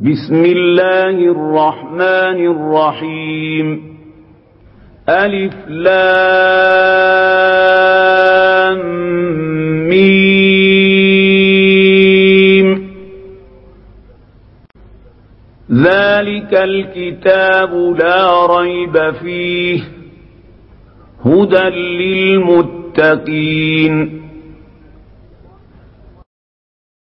بسم الله الرحمن الرحيم ألف لام ميم ذلك الكتاب لا ريب فيه هدى للمتقين